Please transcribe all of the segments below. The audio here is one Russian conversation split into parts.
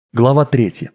Глава 3.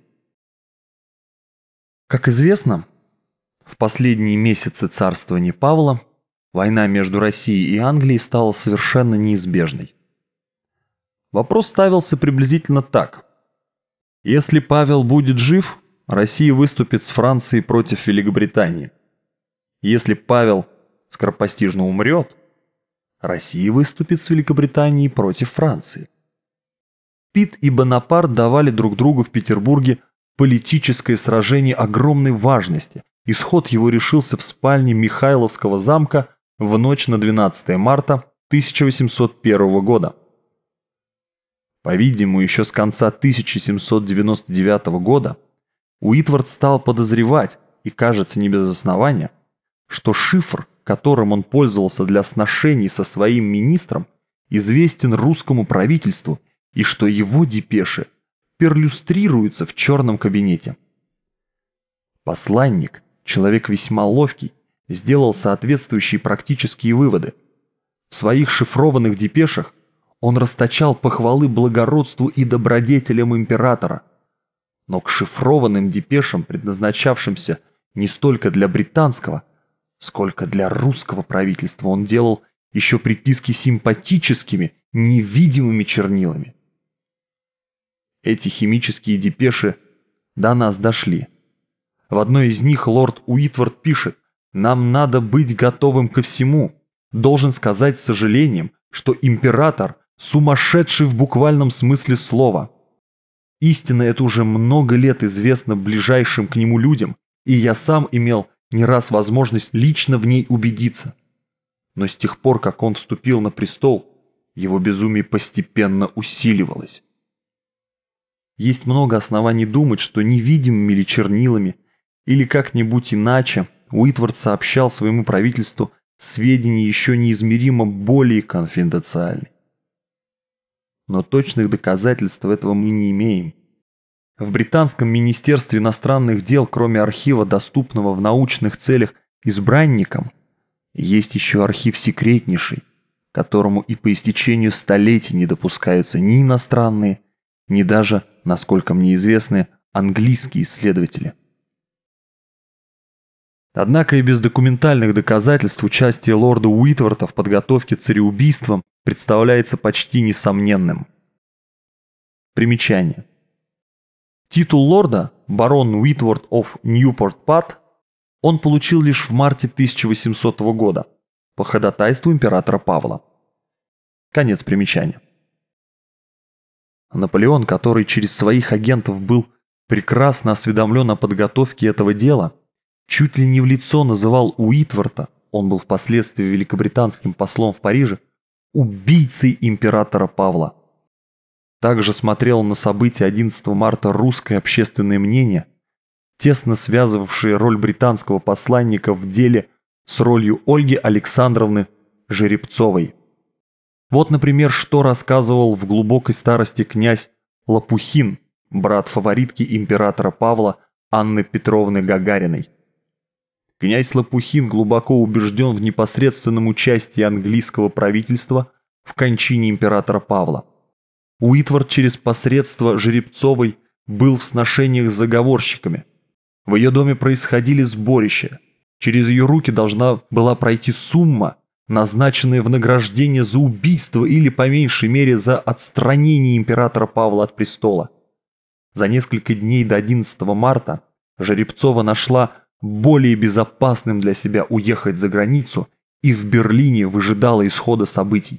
Как известно, в последние месяцы царствования Павла война между Россией и Англией стала совершенно неизбежной. Вопрос ставился приблизительно так. Если Павел будет жив, Россия выступит с Францией против Великобритании. Если Павел скоропостижно умрет, Россия выступит с Великобританией против Франции. Пит и Бонапарт давали друг другу в Петербурге политическое сражение огромной важности. Исход его решился в спальне Михайловского замка в ночь на 12 марта 1801 года. По-видимому, еще с конца 1799 года Уитвард стал подозревать, и кажется не без основания, что шифр, которым он пользовался для сношений со своим министром, известен русскому правительству, и что его депеши перлюстрируются в черном кабинете. Посланник, человек весьма ловкий, сделал соответствующие практические выводы. В своих шифрованных депешах он расточал похвалы благородству и добродетелям императора, но к шифрованным депешам, предназначавшимся не столько для британского, сколько для русского правительства, он делал еще приписки симпатическими, невидимыми чернилами. Эти химические депеши до нас дошли. В одной из них лорд Уитвард пишет: «Нам надо быть готовым ко всему. Должен сказать с сожалением, что император сумасшедший в буквальном смысле слова. Истинно это уже много лет известно ближайшим к нему людям, и я сам имел не раз возможность лично в ней убедиться. Но с тех пор, как он вступил на престол, его безумие постепенно усиливалось». Есть много оснований думать, что невидимыми или чернилами, или как-нибудь иначе, Уитвард сообщал своему правительству сведения еще неизмеримо более конфиденциальные. Но точных доказательств этого мы не имеем. В британском министерстве иностранных дел, кроме архива, доступного в научных целях избранникам, есть еще архив секретнейший, которому и по истечению столетий не допускаются ни иностранные, ни даже, насколько мне известны, английские исследователи. Однако и без документальных доказательств участие лорда Уитварда в подготовке цареубийства представляется почти несомненным. Примечание. Титул лорда, барон Уитвард оф Ньюпорт-Пат, он получил лишь в марте 1800 года по ходатайству императора Павла. Конец примечания. Наполеон, который через своих агентов был прекрасно осведомлен о подготовке этого дела, чуть ли не в лицо называл Уитварда, он был впоследствии великобританским послом в Париже, убийцей императора Павла. Также смотрело на события 11 марта русское общественное мнение, тесно связывавшее роль британского посланника в деле с ролью Ольги Александровны Жеребцовой. Вот, например, что рассказывал в глубокой старости князь Лопухин, брат фаворитки императора Павла Анны Петровны Гагариной. Князь Лопухин глубоко убежден в непосредственном участии английского правительства в кончине императора Павла. Уитвард через посредство Жеребцовой был в сношениях с заговорщиками. В ее доме происходили сборища. Через ее руки должна была пройти сумма, назначенные в награждение за убийство или, по меньшей мере, за отстранение императора Павла от престола. За несколько дней до 11 марта Жеребцова нашла более безопасным для себя уехать за границу и в Берлине выжидала исхода событий.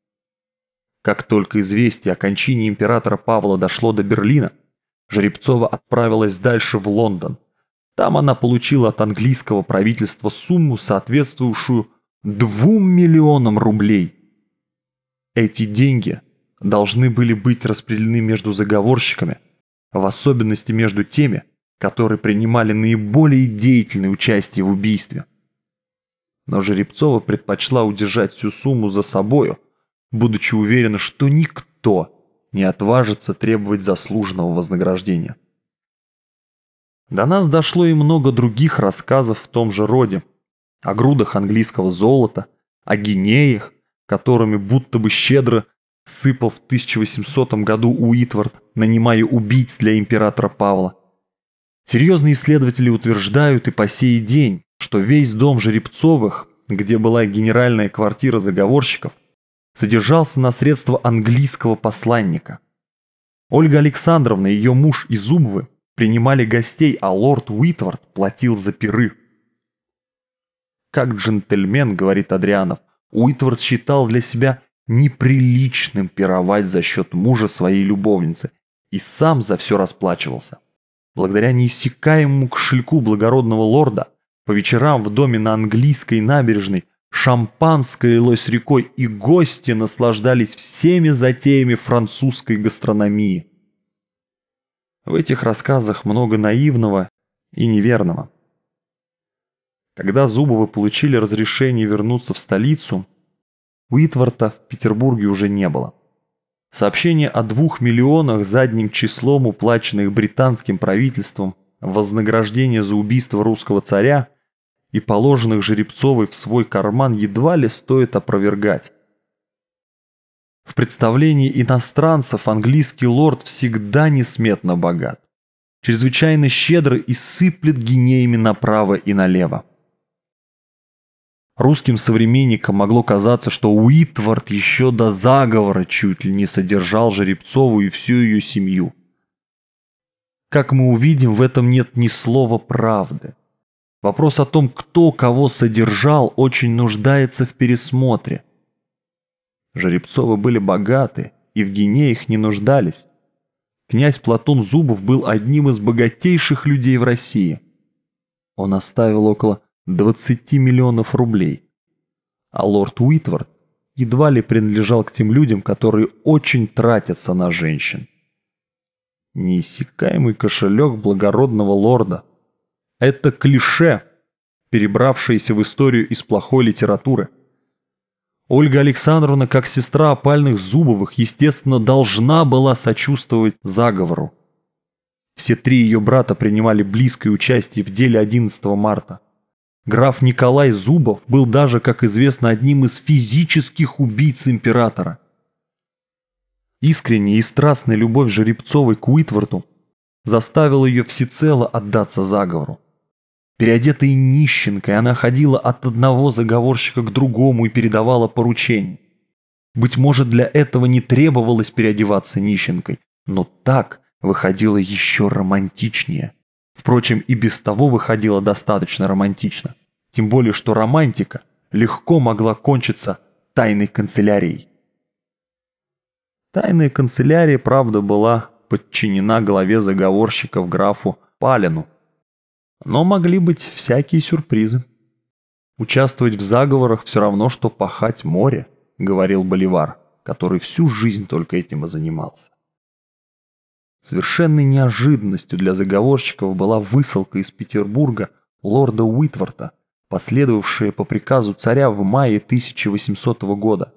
Как только известие о кончине императора Павла дошло до Берлина, Жеребцова отправилась дальше в Лондон. Там она получила от английского правительства сумму, соответствующую 2 миллионам рублей. Эти деньги должны были быть распределены между заговорщиками, в особенности между теми, которые принимали наиболее деятельное участие в убийстве. Но Жеребцова предпочла удержать всю сумму за собою, будучи уверена, что никто не отважится требовать заслуженного вознаграждения. До нас дошло и много других рассказов в том же роде, о грудах английского золота, о гинеях, которыми будто бы щедро сыпал в 1800 году Уитвард, нанимая убийц для императора Павла. Серьезные исследователи утверждают и по сей день, что весь дом Жеребцовых, где была генеральная квартира заговорщиков, содержался на средства английского посланника. Ольга Александровна и ее муж и Зубовы принимали гостей, а лорд Уитвард платил за пиры. Как джентльмен, говорит Адрианов, Уитвард считал для себя неприличным пировать за счет мужа своей любовницы и сам за все расплачивался. Благодаря неиссякаемому кошельку благородного лорда по вечерам в доме на английской набережной шампанское лилось рекой, и гости наслаждались всеми затеями французской гастрономии. В этих рассказах много наивного и неверного. Когда Зубовы получили разрешение вернуться в столицу, Уитварда в Петербурге уже не было. Сообщение о 2 миллионах задним числом, уплаченных британским правительством в вознаграждение за убийство русского царя и положенных Жеребцовой в свой карман, едва ли стоит опровергать. В представлении иностранцев английский лорд всегда несметно богат, чрезвычайно щедро и сыплет гинеями направо и налево. Русским современникам могло казаться, что Уитвард еще до заговора чуть ли не содержал Жеребцову и всю ее семью. Как мы увидим, в этом нет ни слова правды. Вопрос о том, кто кого содержал, очень нуждается в пересмотре. Жеребцовы были богаты и в гинеях не нуждались. Князь Платон Зубов был одним из богатейших людей в России. Он оставил около 20 миллионов рублей. А лорд Уитвард едва ли принадлежал к тем людям, которые очень тратятся на женщин. Неиссякаемый кошелек благородного лорда. Это клише, перебравшееся в историю из плохой литературы. Ольга Александровна, как сестра опальных Зубовых, естественно, должна была сочувствовать заговору. Все 3 ее брата принимали близкое участие в деле 11 марта. Граф Николай Зубов был даже, как известно, одним из физических убийц императора. Искренняя и страстная любовь Жеребцовой к Уитварду заставила ее всецело отдаться заговору. Переодетая нищенкой, она ходила от одного заговорщика к другому и передавала поручения. Быть может, для этого не требовалось переодеваться нищенкой, но так выходило еще романтичнее. Впрочем, и без того выходило достаточно романтично. Тем более, что романтика легко могла кончиться тайной канцелярией. Тайная канцелярия, правда, была подчинена главе заговорщиков графу Палину. Но могли быть всякие сюрпризы. Участвовать в заговорах все равно, что пахать море, говорил Боливар, который всю жизнь только этим и занимался. Совершенной неожиданностью для заговорщиков была высылка из Петербурга лорда Уитварда, последовавшая по приказу царя в мае 1800 года.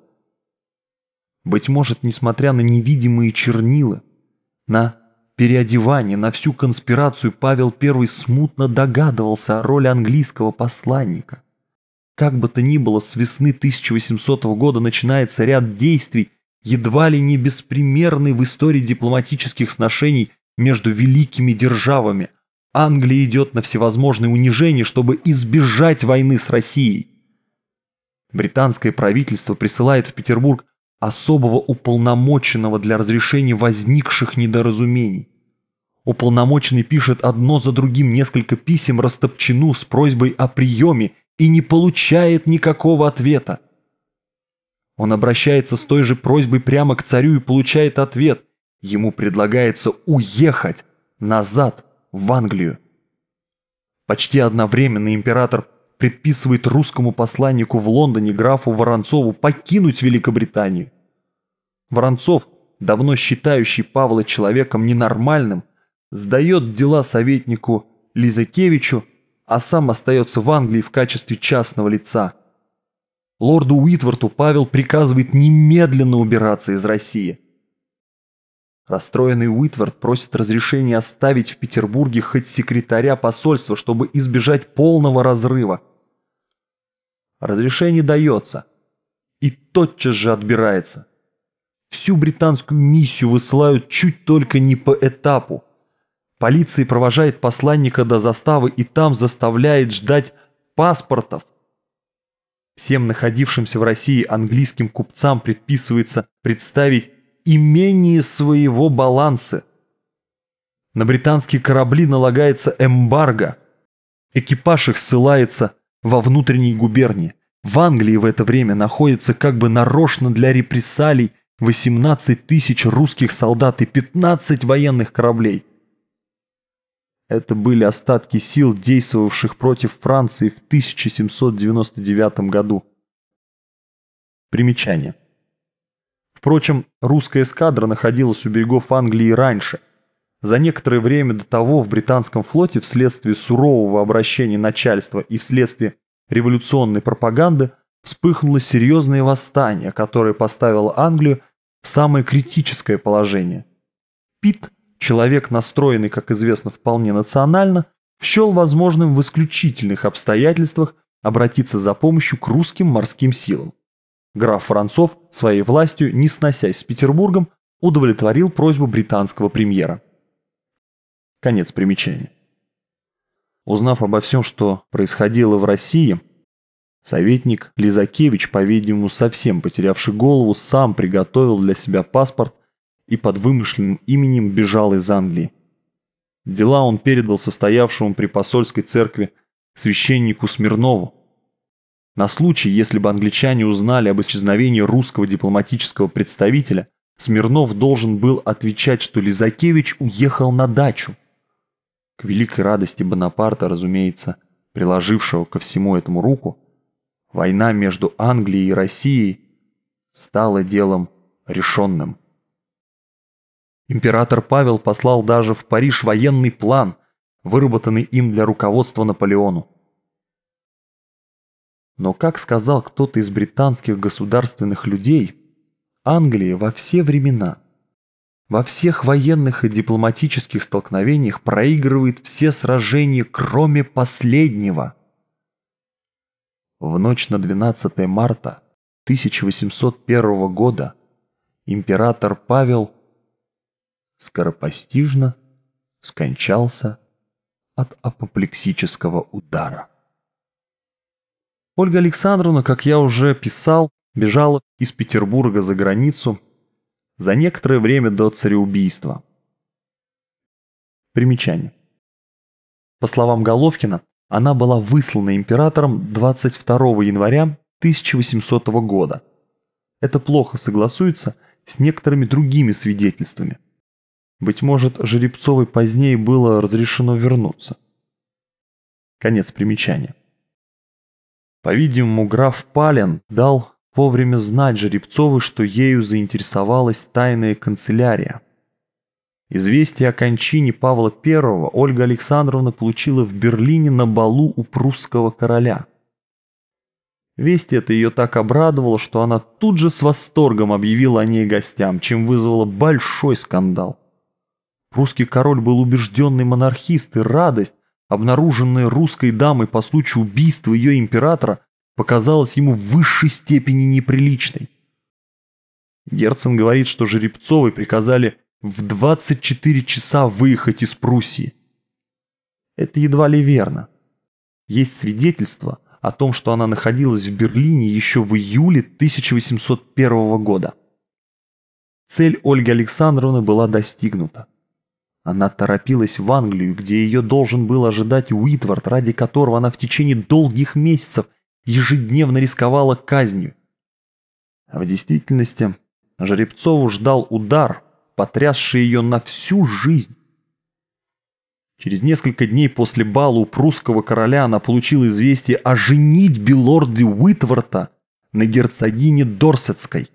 Быть может, несмотря на невидимые чернила, на переодевание, на всю конспирацию, Павел I смутно догадывался о роли английского посланника. Как бы то ни было, с весны 1800 года начинается ряд действий, едва ли не беспримерный в истории дипломатических сношений между великими державами. Англия идет на всевозможные унижения, чтобы избежать войны с Россией. Британское правительство присылает в Петербург особого уполномоченного для разрешения возникших недоразумений. Уполномоченный пишет одно за другим несколько писем Растопчину с просьбой о приеме и не получает никакого ответа. Он обращается с той же просьбой прямо к царю и получает ответ. Ему предлагается уехать назад в Англию. Почти одновременно император предписывает русскому посланнику в Лондоне графу Воронцову покинуть Великобританию. Воронцов, давно считающий Павла человеком ненормальным, сдает дела советнику Лизакевичу, а сам остается в Англии в качестве частного лица. Лорду Уитварду Павел приказывает немедленно убираться из России. Расстроенный Уитвард просит разрешения оставить в Петербурге хоть секретаря посольства, чтобы избежать полного разрыва. Разрешение дается и тотчас же отбирается. Всю британскую миссию высылают чуть только не по этапу. Полиция провожает посланника до заставы и там заставляет ждать паспортов. Всем находившимся в России английским купцам предписывается представить имение своего баланса. На британские корабли налагается эмбарго. Экипаж их ссылается во внутренние губернии. В Англии в это время находится как бы нарочно для репрессалий 18 тысяч русских солдат и 15 военных кораблей. Это были остатки сил, действовавших против Франции в 1799 году. Примечание. Впрочем, русская эскадра находилась у берегов Англии раньше. За некоторое время до того в британском флоте вследствие сурового обращения начальства и вследствие революционной пропаганды вспыхнуло серьезное восстание, которое поставило Англию в самое критическое положение. Питт, человек, настроенный, как известно, вполне национально, счел возможным в исключительных обстоятельствах обратиться за помощью к русским морским силам. Граф Воронцов, своей властью, не сносясь с Петербургом, удовлетворил просьбу британского премьера. Конец примечания. Узнав обо всем, что происходило в России, советник Лизакевич, по-видимому, совсем потерявший голову, сам приготовил для себя паспорт и под вымышленным именем бежал из Англии. Дела он передал состоявшему при посольской церкви священнику Смирнову. На случай, если бы англичане узнали об исчезновении русского дипломатического представителя, Смирнов должен был отвечать, что Лизакевич уехал на дачу. К великой радости Бонапарта, разумеется, приложившего ко всему этому руку, война между Англией и Россией стала делом решенным. Император Павел послал даже в Париж военный план, выработанный им для руководства Наполеону. Но, как сказал кто-то из британских государственных людей, Англия во все времена, во всех военных и дипломатических столкновениях проигрывает все сражения, кроме последнего. В ночь на 12 марта 1801 года император Павел скоропостижно скончался от апоплексического удара. Ольга Александровна, как я уже писал, бежала из Петербурга за границу за некоторое время до цареубийства. Примечание. По словам Головкина, она была выслана императором 22 января 1800 года. Это плохо согласуется с некоторыми другими свидетельствами. Быть может, Жеребцовой позднее было разрешено вернуться. Конец примечания. По-видимому, граф Пален дал вовремя знать Жеребцовой, что ею заинтересовалась тайная канцелярия. Известие о кончине Павла I Ольга Александровна получила в Берлине на балу у прусского короля. Весть эта ее так обрадовала, что она тут же с восторгом объявила о ней гостям, чем вызвала большой скандал. Прусский король был убежденный монархист, и радость, обнаруженная русской дамой по случаю убийства ее императора, показалась ему в высшей степени неприличной. Герцен говорит, что Жеребцовой приказали в 24 часа выехать из Пруссии. Это едва ли верно. Есть свидетельство о том, что она находилась в Берлине еще в июле 1801 года. Цель Ольги Александровны была достигнута. Она торопилась в Англию, где ее должен был ожидать Уитвард, ради которого она в течение долгих месяцев ежедневно рисковала казнью. А в действительности Жеребцову ждал удар, потрясший ее на всю жизнь. Через несколько дней после бала у прусского короля она получила известие о женитьбе лорда Уитворта на герцогине Дорсетской.